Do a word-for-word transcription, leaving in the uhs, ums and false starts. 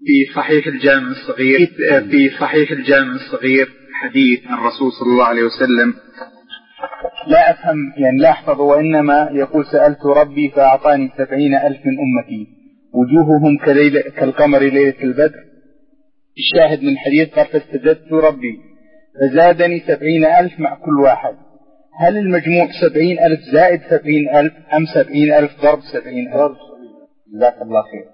في صحيح الجامع الصغير في صحيح الجامع الصغير حديث عن الرسول صلى الله عليه وسلم، لا أفهم يعني لا أحفظ، وإنما يقول سألت ربي فأعطاني سبعين ألف من أمتي وجوههم كالقمر ليلة البدر. الشاهد من الحديث قال فاستزدت ربي فزادني سبعين ألف مع كل واحد. هل المجموع سبعين ألف زائد سبعين ألف أم سبعين ألف ضرب سبعين ألف؟ جزاك الله خير.